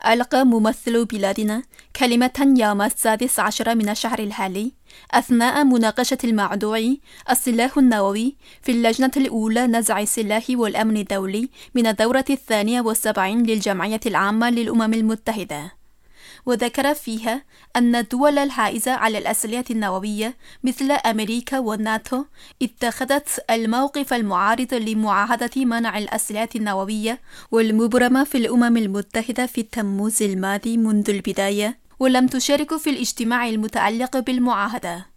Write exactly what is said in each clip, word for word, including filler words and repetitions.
ألقى ممثل بلادنا كلمة يوم السادس عشر من الشهر الحالي أثناء مناقشة الموضوع السلاح النووي في اللجنة الأولى نزع السلاح والأمن الدولي من الدورة الثانية والسبعين للجمعية العامة للأمم المتحدة، وذكر فيها أن الدول الحائزة على الأسلحة النووية مثل أمريكا والناتو اتخذت الموقف المعارض لمعاهدة منع الأسلحة النووية والمبرمة في الأمم المتحدة في تموز الماضي منذ البداية، ولم تشارك في الاجتماع المتعلق بالمعاهدة.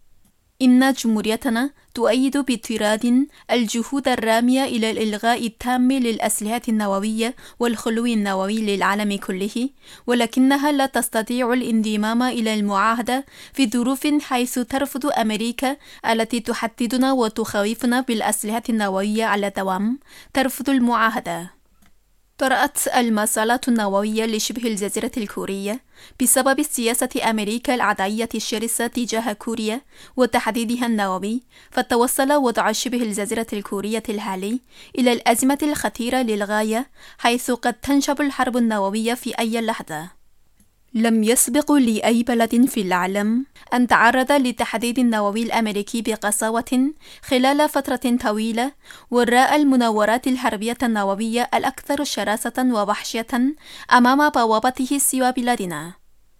إن جمهوريتنا تؤيد باضطراد الجهود الرامية إلى الإلغاء التام للأسلحة النووية والخلو النووي للعالم كله، ولكنها لا تستطيع الانضمام إلى المعاهدة في ظروف حيث ترفض أمريكا التي تحددنا وتخوفنا بالأسلحة النووية على الدوام ترفض المعاهدة. طرأت المسألة النووية لشبه الجزيرة الكورية بسبب سياسة أمريكا العدائية الشرسة تجاه كوريا وتحديدها النووي، فتوصل وضع شبه الجزيرة الكورية الحالي إلى الأزمة الخطيرة للغاية، حيث قد تنشب الحرب النووية في أي لحظة. لم يسبق لأي بلد في العالم أن تعرض للتحديد النووي الأمريكي بقساوة خلال فترة طويلة، وراء المناورات الحربية النووية الأكثر شراسة ووحشية أمام بوابته سوى بلادنا.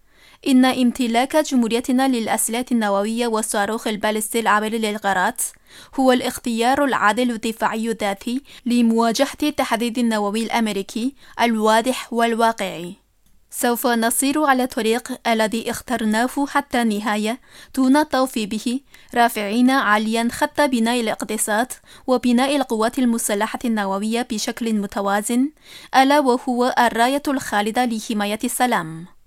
إن امتلاك جمهوريتنا للأسلحة النووية والصاروخ البالستي العابر للغارات هو الاختيار العادل الدفاعي الذاتي لمواجهة التحديد النووي الأمريكي الواضح والواقعي. سوف نسير على الطريق الذي اخترناه حتى النهاية دون الطوف به، رافعين عاليا خط بناء الاقتصاد وبناء القوات المسلحة النووية بشكل متوازن، ألا وهو الراية الخالدة لحماية السلام.